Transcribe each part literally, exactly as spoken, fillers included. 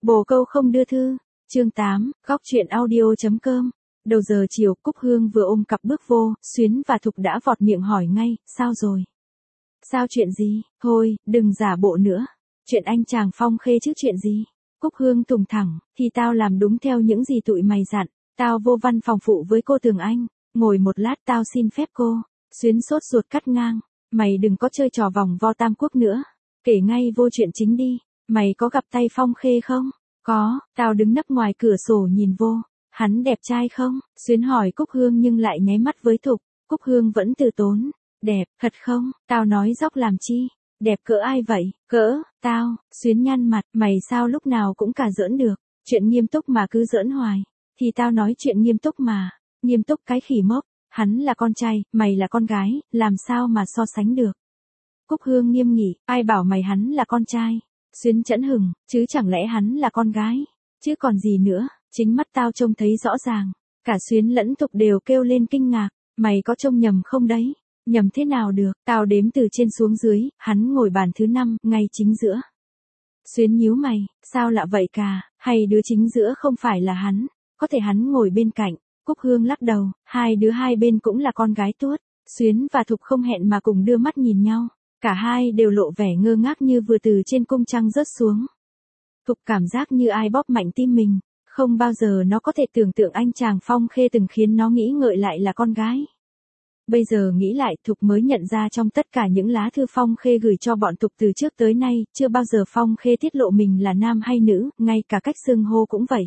Bồ câu không đưa thư. Chương tám, góc chuyện audio.com. Đầu giờ chiều, Cúc Hương vừa ôm cặp bước vô, Xuyến và Thục đã vọt miệng hỏi ngay, sao rồi? Sao chuyện gì? Thôi, đừng giả bộ nữa. Chuyện anh chàng Phong Khê chứ chuyện gì? Cúc Hương tùng thẳng, thì tao làm đúng theo những gì tụi mày dặn. Tao vô văn phòng phụ với cô Tường Anh. Ngồi một lát tao xin phép cô. Xuyến sốt ruột cắt ngang. Mày đừng có chơi trò vòng vo tam quốc nữa. Kể ngay vô chuyện chính đi. Mày có gặp tay Phong Khê không? Có, tao đứng nấp ngoài cửa sổ nhìn vô. Hắn đẹp trai không? Xuyến hỏi Cúc Hương nhưng lại nháy mắt với Thục. Cúc Hương vẫn từ tốn. Đẹp, thật không? Tao nói dóc làm chi? Đẹp cỡ ai vậy? Cỡ, tao. Xuyến nhăn mặt, mày sao lúc nào cũng cả giỡn được. Chuyện nghiêm túc mà cứ giỡn hoài. Thì tao nói chuyện nghiêm túc mà. Nghiêm túc cái khỉ mốc. Hắn là con trai, mày là con gái, làm sao mà so sánh được. Cúc Hương nghiêm nghị, ai bảo mày hắn là con trai. Xuyến chẫn hừng, chứ chẳng lẽ hắn là con gái. Chứ còn gì nữa, chính mắt tao trông thấy rõ ràng. Cả Xuyến lẫn Thục đều kêu lên kinh ngạc. Mày có trông nhầm không đấy? Nhầm thế nào được, tao đếm từ trên xuống dưới, hắn ngồi bàn thứ năm, ngay chính giữa. Xuyến nhíu mày, sao lạ vậy cả, hay đứa chính giữa không phải là hắn, có thể hắn ngồi bên cạnh. Cúc Hương lắc đầu, hai đứa hai bên cũng là con gái tuốt. Xuyến và Thục không hẹn mà cùng đưa mắt nhìn nhau, cả hai đều lộ vẻ ngơ ngác như vừa từ trên cung trăng rớt xuống. Thục cảm giác như ai bóp mạnh tim mình, không bao giờ nó có thể tưởng tượng anh chàng Phong Khê từng khiến nó nghĩ ngợi lại là con gái. Bây giờ nghĩ lại, Thục mới nhận ra trong tất cả những lá thư Phong Khê gửi cho bọn Thục từ trước tới nay, chưa bao giờ Phong Khê tiết lộ mình là nam hay nữ, ngay cả cách xưng hô cũng vậy.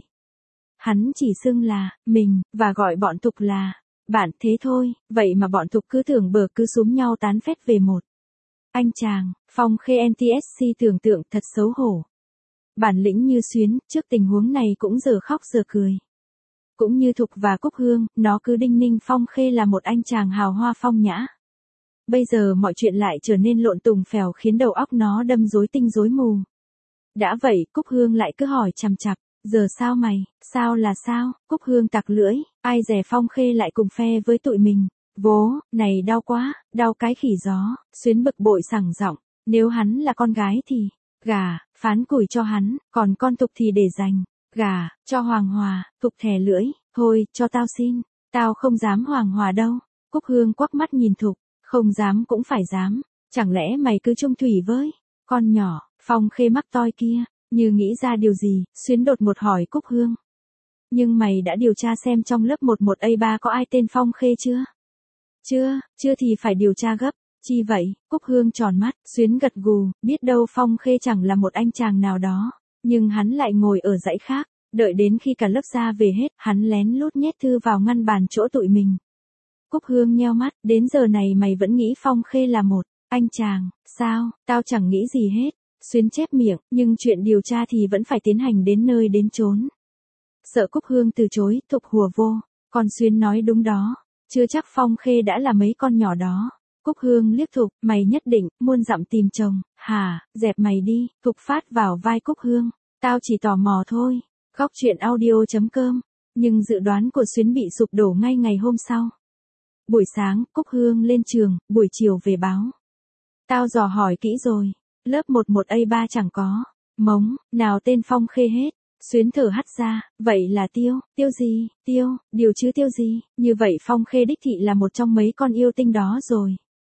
Hắn chỉ xưng là mình, và gọi bọn Thục là bạn thế thôi, vậy mà bọn Thục cứ tưởng bờ cứ súm nhau tán phét về một. Anh chàng, Phong Khê en tê ét xê tưởng tượng thật xấu hổ. Bản lĩnh như Xuyến, trước tình huống này cũng giờ khóc giờ cười. Cũng như Thục và Cúc Hương, nó cứ đinh ninh Phong Khê là một anh chàng hào hoa phong nhã. Bây giờ mọi chuyện lại trở nên lộn tùng phèo khiến đầu óc nó đâm rối tinh rối mù. Đã vậy, Cúc Hương lại cứ hỏi chằm chặp, giờ sao mày, sao là sao? Cúc Hương tặc lưỡi, ai dè Phong Khê lại cùng phe với tụi mình. Vố, này đau quá, đau cái khỉ gió. Xuyến bực bội sẳng giọng, nếu hắn là con gái thì, gà, phán củi cho hắn, còn con Thục thì để dành. Gà, cho Hoàng Hòa. Thục thè lưỡi, thôi, cho tao xin, tao không dám Hoàng Hòa đâu. Cúc Hương quắc mắt nhìn Thục, không dám cũng phải dám, chẳng lẽ mày cứ chung thủy với con nhỏ, Phong Khê mắc toi kia. Như nghĩ ra điều gì, Xuyến đột ngột hỏi Cúc Hương. Nhưng mày đã điều tra xem trong lớp mười một A ba có ai tên Phong Khê chưa? Chưa, chưa thì phải điều tra gấp. Chi vậy? Cúc Hương tròn mắt, Xuyến gật gù, biết đâu Phong Khê chẳng là một anh chàng nào đó. Nhưng hắn lại ngồi ở dãy khác, đợi đến khi cả lớp ra về hết, hắn lén lút nhét thư vào ngăn bàn chỗ tụi mình. Cúc Hương nheo mắt, đến giờ này mày vẫn nghĩ Phong Khê là một anh chàng, sao? Tao chẳng nghĩ gì hết. Xuyến chép miệng, nhưng chuyện điều tra thì vẫn phải tiến hành đến nơi đến chốn. Sợ Cúc Hương từ chối, Thục hùa vô, còn Xuyến nói đúng đó, chưa chắc Phong Khê đã là mấy con nhỏ đó. Cúc Hương liếc Thục, mày nhất định, muôn dặm tìm chồng, hả, dẹp mày đi. Thục phát vào vai Cúc Hương, tao chỉ tò mò thôi. Góc chuyện audio.com, nhưng dự đoán của Xuyến bị sụp đổ ngay ngày hôm sau. Buổi sáng, Cúc Hương lên trường, buổi chiều về báo. Tao dò hỏi kỹ rồi. Lớp mười một A ba chẳng có mống nào tên Phong Khê hết. Xuyến thở hắt ra, vậy là Tiêu, Tiêu gì? Tiêu, điều chứ Tiêu gì? Như vậy Phong Khê đích thị là một trong mấy con yêu tinh đó rồi.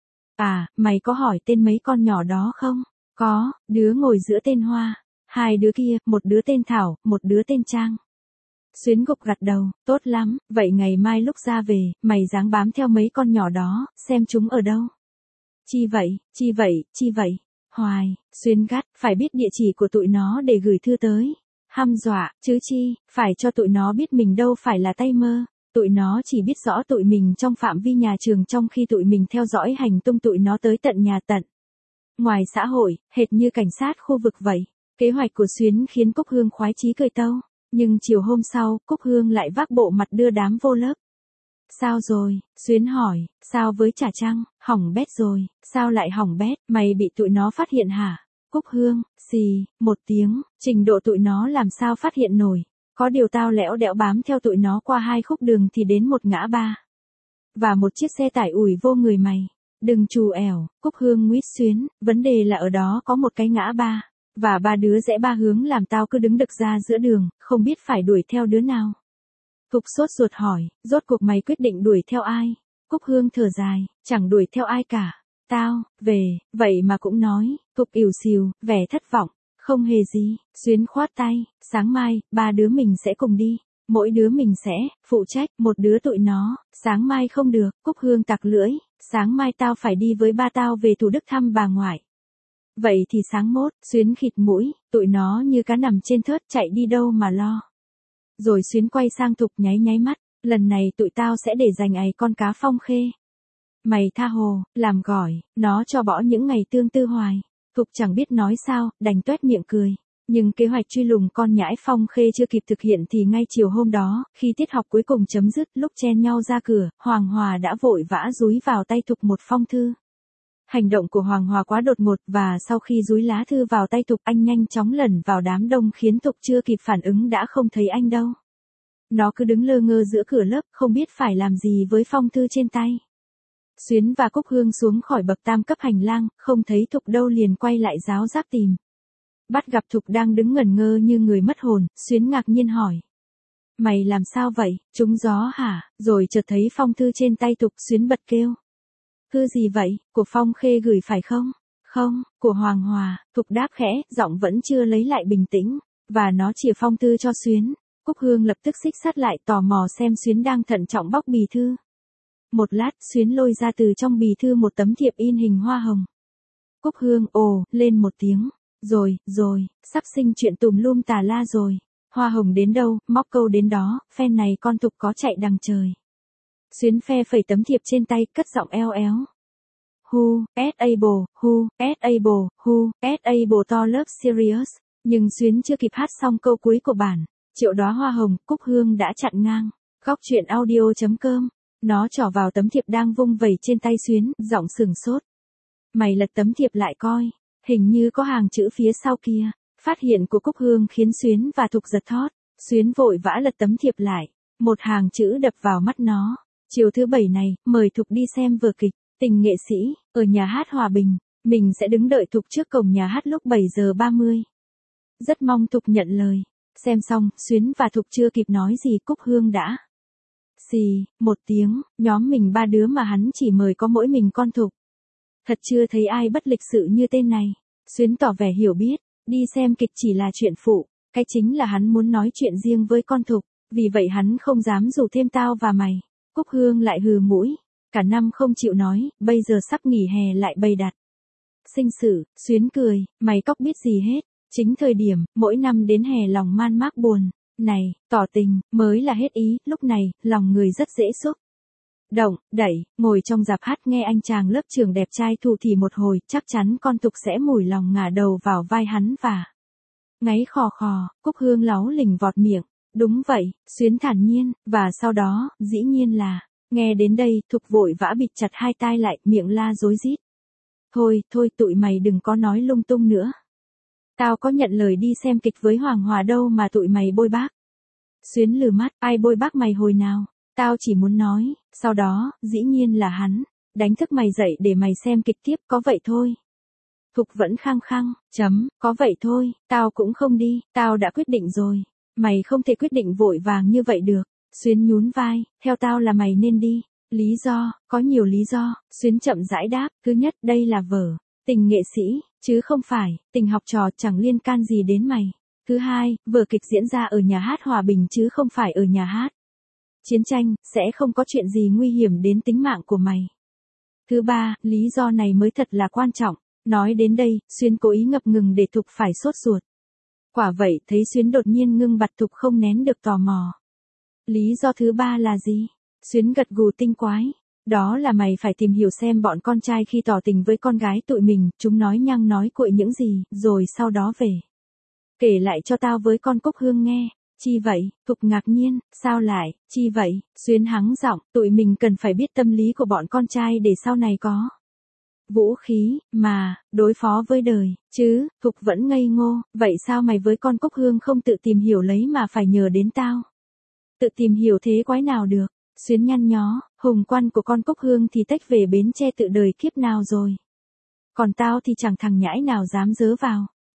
À, mày có hỏi tên mấy con nhỏ đó không? Có, đứa ngồi giữa tên Hoa, hai đứa kia, một đứa tên Thảo, một đứa tên Trang. Xuyến gục gật đầu, tốt lắm, vậy ngày mai lúc ra về, mày ráng bám theo mấy con nhỏ đó, xem chúng ở đâu. Chi vậy, chi vậy, chi vậy? Hoài, Xuyến gắt, phải biết địa chỉ của tụi nó để gửi thư tới. Hăm dọa, chứ chi, phải cho tụi nó biết mình đâu phải là tay mơ. Tụi nó chỉ biết rõ tụi mình trong phạm vi nhà trường trong khi tụi mình theo dõi hành tung tụi nó tới tận nhà tận. Ngoài xã hội, hệt như cảnh sát khu vực vậy. Kế hoạch của Xuyến khiến Cúc Hương khoái chí cười tâu. Nhưng chiều hôm sau, Cúc Hương lại vác bộ mặt đưa đám vô lớp. Sao rồi? Xuyến hỏi, sao với Trà Trăng, hỏng bét rồi, sao lại hỏng bét, mày bị tụi nó phát hiện hả? Cúc Hương, xì, một tiếng, trình độ tụi nó làm sao phát hiện nổi, có điều tao lẽo đẽo bám theo tụi nó qua hai khúc đường thì đến một ngã ba. Và một chiếc xe tải ủi vô người mày, đừng trù ẻo. Cúc Hương nguyết Xuyến, vấn đề là ở đó có một cái ngã ba. Và ba đứa rẽ ba hướng làm tao cứ đứng đực ra giữa đường, không biết phải đuổi theo đứa nào. Thục sốt ruột hỏi, rốt cuộc mày quyết định đuổi theo ai? Cúc Hương thở dài, chẳng đuổi theo ai cả. Tao, về, vậy mà cũng nói, Thục ỉu xìu, vẻ thất vọng. Không hề gì, Xuyến khoát tay, sáng mai, ba đứa mình sẽ cùng đi. Mỗi đứa mình sẽ, phụ trách, một đứa tụi nó, sáng mai không được, Cúc Hương tặc lưỡi, sáng mai tao phải đi với ba tao về Thủ Đức thăm bà ngoại. Vậy thì sáng mốt, Xuyến khịt mũi, tụi nó như cá nằm trên thớt chạy đi đâu mà lo. Rồi Xuyến quay sang Thục nháy nháy mắt, lần này tụi tao sẽ để dành ấy con cá Phong Khê. Mày tha hồ, làm gỏi, nó cho bỏ những ngày tương tư hoài. Thục chẳng biết nói sao, đành tuét miệng cười. Nhưng kế hoạch truy lùng con nhãi Phong Khê chưa kịp thực hiện thì ngay chiều hôm đó, khi tiết học cuối cùng chấm dứt, lúc chen nhau ra cửa, Hoàng Hòa đã vội vã dúi vào tay Thục một phong thư. Hành động của Hoàng Hòa quá đột ngột và sau khi dúi lá thư vào tay Thục anh nhanh chóng lẩn vào đám đông khiến Thục chưa kịp phản ứng đã không thấy anh đâu. Nó cứ đứng lơ ngơ giữa cửa lớp không biết phải làm gì với phong thư trên tay. Xuyến và Cúc Hương xuống khỏi bậc tam cấp hành lang, không thấy Thục đâu liền quay lại ráo rác tìm. Bắt gặp Thục đang đứng ngẩn ngơ như người mất hồn, Xuyến ngạc nhiên hỏi. Mày làm sao vậy, trúng gió hả? Rồi chợt thấy phong thư trên tay Thục, Xuyến bật kêu. Thư gì vậy, của Phong Khê gửi phải không? Không, của Hoàng Hòa, Thục đáp khẽ, giọng vẫn chưa lấy lại bình tĩnh, và nó chìa phong thư cho Xuyến. Cúc Hương lập tức xích sát lại tò mò xem Xuyến đang thận trọng bóc bì thư. Một lát, Xuyến lôi ra từ trong bì thư một tấm thiệp in hình hoa hồng. Cúc Hương ồ, lên một tiếng. Rồi, rồi, sắp sinh chuyện tùm lum tà la rồi. Hoa hồng đến đâu, móc câu đến đó, phen này con Thục có chạy đằng trời. Xuyến phe phẩy tấm thiệp trên tay, cất giọng eo éo. Who, as able, who, as able, who, as able to love serious. Nhưng Xuyến chưa kịp hát xong câu cuối của bản. Triệu đóa hoa hồng, Cúc Hương đã chặn ngang. Góc truyện audio chấm com. Nó trỏ vào tấm thiệp đang vung vẩy trên tay Xuyến, giọng sừng sốt. Mày lật tấm thiệp lại coi. Hình như có hàng chữ phía sau kia. Phát hiện của Cúc Hương khiến Xuyến và Thục giật thót. Xuyến vội vã lật tấm thiệp lại. Một hàng chữ đập vào mắt nó. Chiều thứ bảy này, mời Thục đi xem vở kịch, Tình Nghệ Sĩ, ở nhà hát Hòa Bình. Mình sẽ đứng đợi Thục trước cổng nhà hát lúc bảy giờ ba mươi. Rất mong Thục nhận lời. Xem xong, Xuyến và Thục chưa kịp nói gì Cúc Hương đã. Xì, một tiếng, nhóm mình ba đứa mà hắn chỉ mời có mỗi mình con Thục. Thật chưa thấy ai bất lịch sự như tên này. Xuyến tỏ vẻ hiểu biết, đi xem kịch chỉ là chuyện phụ, cái chính là hắn muốn nói chuyện riêng với con Thục, vì vậy hắn không dám rủ thêm tao và mày. Cúc Hương lại hừ mũi, cả năm không chịu nói, bây giờ sắp nghỉ hè lại bày đặt. Sinh sự, Xuyến cười, mày cóc biết gì hết, chính thời điểm, mỗi năm đến hè lòng man mác buồn, này, tỏ tình, mới là hết ý, lúc này, lòng người rất dễ xúc. Động, đẩy, ngồi trong dạp hát nghe anh chàng lớp trưởng đẹp trai thủ thì một hồi, chắc chắn con Thục sẽ mủi lòng ngả đầu vào vai hắn và ngáy khò khò. Cúc Hương láu lình vọt miệng. Đúng vậy, Xuyến thản nhiên, và sau đó, dĩ nhiên là, nghe đến đây, Thục vội vã bịt chặt hai tai lại, miệng la rối rít. Thôi, thôi tụi mày đừng có nói lung tung nữa. Tao có nhận lời đi xem kịch với Hoàng Hòa đâu mà tụi mày bôi bác. Xuyến lừ mắt, ai bôi bác mày hồi nào? Tao chỉ muốn nói, sau đó, dĩ nhiên là hắn, đánh thức mày dậy để mày xem kịch tiếp, có vậy thôi. Thục vẫn khăng khăng, chấm, có vậy thôi, tao cũng không đi, tao đã quyết định rồi. Mày không thể quyết định vội vàng như vậy được. Xuyến nhún vai, theo tao là mày nên đi. Lý do, có nhiều lý do. Xuyến chậm rãi đáp, thứ nhất, đây là vở Tình Nghệ Sĩ, chứ không phải tình học trò, chẳng liên can gì đến mày. Thứ hai, vở kịch diễn ra ở nhà hát Hòa Bình chứ không phải ở nhà hát Chiến Tranh, sẽ không có chuyện gì nguy hiểm đến tính mạng của mày. Thứ ba, lý do này mới thật là quan trọng. Nói đến đây, Xuyến cố ý ngập ngừng để Thục phải sốt ruột. Quả vậy, thấy Xuyến đột nhiên ngưng bặt, Thục không nén được tò mò. Lý do thứ ba là gì? Xuyến gật gù tinh quái. Đó là mày phải tìm hiểu xem bọn con trai khi tỏ tình với con gái tụi mình, chúng nói nhăng nói cuội những gì, rồi sau đó về kể lại cho tao với con Cúc Hương nghe. Chi vậy? Thục ngạc nhiên, sao lại, chi vậy? Xuyến hắng giọng, tụi mình cần phải biết tâm lý của bọn con trai để sau này có vũ khí, mà, đối phó với đời, chứ. Thục vẫn ngây ngô, vậy sao mày với con Cúc Hương không tự tìm hiểu lấy mà phải nhờ đến tao? Tự tìm hiểu thế quái nào được? Xuyến nhăn nhó, hùng quan của con Cúc Hương thì tách về Bến Tre tự đời kiếp nào rồi. Còn tao thì chẳng thằng nhãi nào dám dớ vào.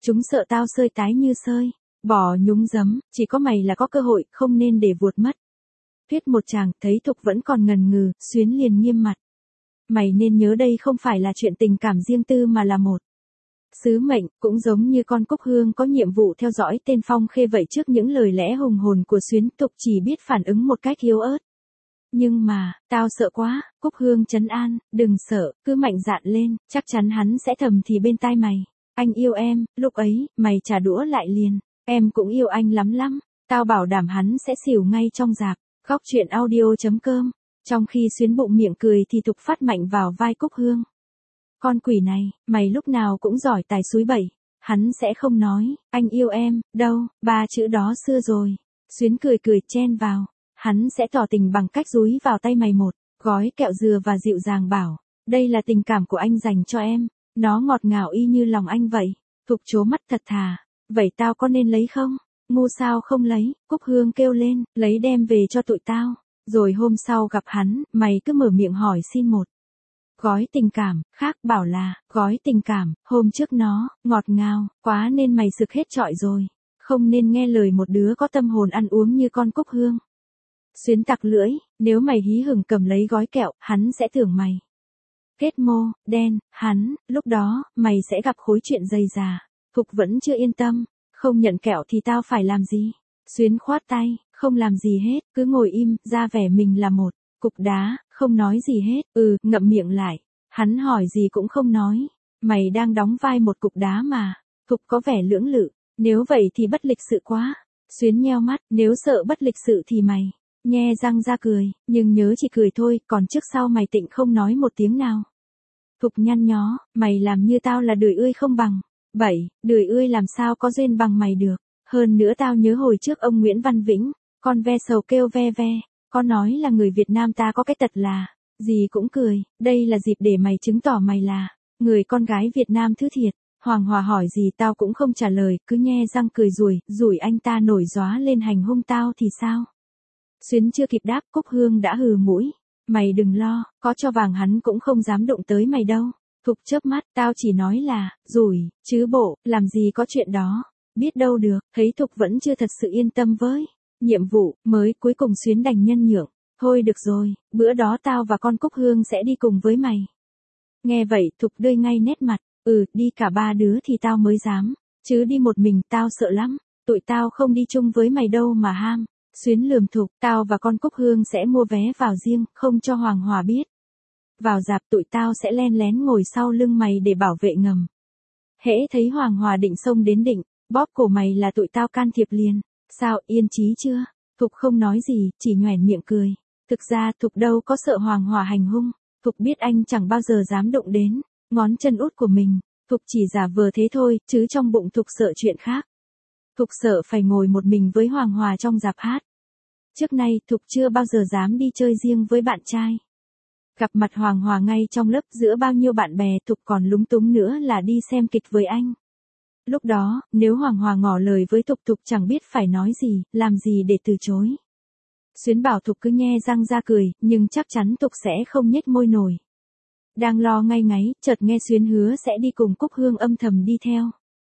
Chúng sợ tao sơi tái như sơi, bỏ nhúng giấm, chỉ có mày là có cơ hội, không nên để vuột mất. Tuyết một chàng, thấy Thục vẫn còn ngần ngừ, Xuyến liền nghiêm mặt. Mày nên nhớ đây không phải là chuyện tình cảm riêng tư mà là một sứ mệnh, cũng giống như con Cúc Hương có nhiệm vụ theo dõi tên Phong Khê vậy. Trước những lời lẽ hùng hồn của Xuyến, Thục chỉ biết phản ứng một cách yếu ớt. Nhưng mà, tao sợ quá, Cúc Hương trấn an, đừng sợ, cứ mạnh dạn lên, chắc chắn hắn sẽ thầm thì bên tai mày. Anh yêu em, lúc ấy, mày trả đũa lại liền, em cũng yêu anh lắm lắm, tao bảo đảm hắn sẽ xỉu ngay trong rạp. Góc truyện audio chấm com. Trong khi Xuyến bụng miệng cười thì Thục phát mạnh vào vai Cúc Hương. Con quỷ này, mày lúc nào cũng giỏi tài xúi bẩy. Hắn sẽ không nói, anh yêu em, đâu, ba chữ đó xưa rồi. Xuyến cười cười chen vào. Hắn sẽ tỏ tình bằng cách dúi vào tay mày một gói kẹo dừa và dịu dàng bảo, đây là tình cảm của anh dành cho em. Nó ngọt ngào y như lòng anh vậy. Thục trố mắt thật thà. Vậy tao có nên lấy không? Ngu sao không lấy, Cúc Hương kêu lên, lấy đem về cho tụi tao. Rồi hôm sau gặp hắn, mày cứ mở miệng hỏi xin một gói tình cảm, khác bảo là, gói tình cảm, hôm trước nó, ngọt ngào, quá nên mày sực hết trọi rồi. Không nên nghe lời một đứa có tâm hồn ăn uống như con Cúc Hương. Xuyến tặc lưỡi, nếu mày hí hửng cầm lấy gói kẹo, hắn sẽ tưởng mày kết mô, đen, hắn, lúc đó, mày sẽ gặp khối chuyện dày dà. Thục vẫn chưa yên tâm, không nhận kẹo thì tao phải làm gì? Xuyến khoát tay, không làm gì hết, cứ ngồi im, ra vẻ mình là một cục đá, không nói gì hết, ừ, ngậm miệng lại. Hắn hỏi gì cũng không nói, mày đang đóng vai một cục đá mà. Thục có vẻ lưỡng lự, nếu vậy thì bất lịch sự quá. Xuyến nheo mắt, nếu sợ bất lịch sự thì mày nhe răng ra cười, nhưng nhớ chỉ cười thôi, còn trước sau mày tịnh không nói một tiếng nào. Thục nhăn nhó, mày làm như tao là đười ươi không bằng. Bảy, đười ươi làm sao có duyên bằng mày được. Hơn nữa tao nhớ hồi trước ông Nguyễn Văn Vĩnh, con ve sầu kêu ve ve, có nói là người Việt Nam ta có cái tật là, gì cũng cười, đây là dịp để mày chứng tỏ mày là người con gái Việt Nam thứ thiệt. Hoàng Hòa hỏi gì tao cũng không trả lời, cứ nhe răng cười rủi, rủi anh ta nổi gióa lên hành hung tao thì sao? Xuyến chưa kịp đáp, Cúc Hương đã hừ mũi. Mày đừng lo, có cho vàng hắn cũng không dám đụng tới mày đâu. Thục chớp mắt, tao chỉ nói là, rủi, chứ bộ, làm gì có chuyện đó. Biết đâu được, thấy Thục vẫn chưa thật sự yên tâm với nhiệm vụ, mới cuối cùng Xuyến đành nhân nhượng. Thôi được rồi, bữa đó tao và con Cúc Hương sẽ đi cùng với mày. Nghe vậy, Thục đơi ngay nét mặt, ừ, đi cả ba đứa thì tao mới dám, chứ đi một mình tao sợ lắm, tụi tao không đi chung với mày đâu mà ham. Xuyến lườm Thục, tao và con Cúc Hương sẽ mua vé vào riêng, không cho Hoàng Hòa biết. Vào rạp tụi tao sẽ len lén ngồi sau lưng mày để bảo vệ ngầm. Hễ thấy Hoàng Hòa định xông đến định, bóp cổ mày là tụi tao can thiệp liền. Sao, yên chí chưa? Thục không nói gì, chỉ nhoẻn miệng cười. Thực ra Thục đâu có sợ Hoàng Hòa hành hung. Thục biết anh chẳng bao giờ dám động đến ngón chân út của mình. Thục chỉ giả vờ thế thôi, chứ trong bụng Thục sợ chuyện khác. Thục sợ phải ngồi một mình với Hoàng Hòa trong rạp hát. Trước nay Thục chưa bao giờ dám đi chơi riêng với bạn trai. Gặp mặt Hoàng Hòa ngay trong lớp giữa bao nhiêu bạn bè, Thục còn lúng túng nữa là đi xem kịch với anh. Lúc đó, nếu Hoàng Hòa ngỏ lời với Thục, Thục chẳng biết phải nói gì, làm gì để từ chối. Xuyến bảo Thục cứ nhe răng ra cười, nhưng chắc chắn Thục sẽ không nhếch môi nổi. Đang lo ngay ngáy, chợt nghe Xuyến hứa sẽ đi cùng Cúc Hương âm thầm đi theo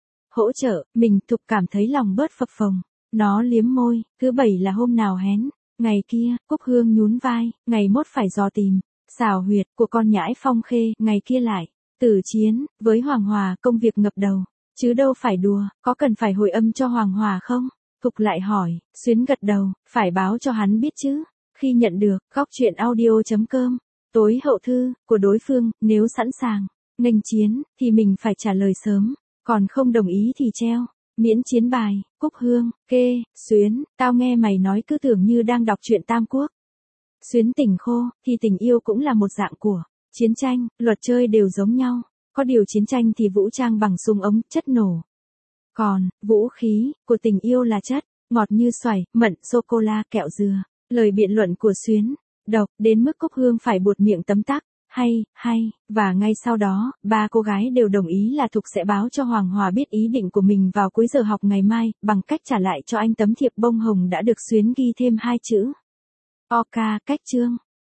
hỗ trợ, mình Thục cảm thấy lòng bớt phập phồng. Nó liếm môi, thứ bảy là hôm nào hén. Ngày kia, Cúc Hương nhún vai, ngày mốt phải dò tìm xào huyệt của con nhãi Phong Khê, ngày kia lại tử chiến với Hoàng Hòa, công việc ngập đầu, chứ đâu phải đùa. Có cần phải hồi âm cho Hoàng Hòa không? Thục lại hỏi. Xuyến gật đầu, phải báo cho hắn biết chứ. Khi nhận được, góc truyện audio chấm com, tối hậu thư của đối phương, nếu sẵn sàng nghênh chiến thì mình phải trả lời sớm, còn không đồng ý thì treo. Miễn chiến bài. Cúc Hương, kê, Xuyến, tao nghe mày nói cứ tưởng như đang đọc truyện Tam Quốc. Xuyến tỉnh khô, thì tình yêu cũng là một dạng của chiến tranh, luật chơi đều giống nhau. Có điều chiến tranh thì vũ trang bằng súng ống, chất nổ. Còn, vũ khí của tình yêu là chất ngọt như xoài, mận, sô-cô-la, kẹo dừa. Lời biện luận của Xuyến độc đến mức Cúc Hương phải buột miệng tấm tắc. Hay, hay, và ngay sau đó, ba cô gái đều đồng ý là Thục sẽ báo cho Hoàng Hòa biết ý định của mình vào cuối giờ học ngày mai, bằng cách trả lại cho anh tấm thiệp bông hồng đã được Xuyến ghi thêm hai chữ. o ca cách chương.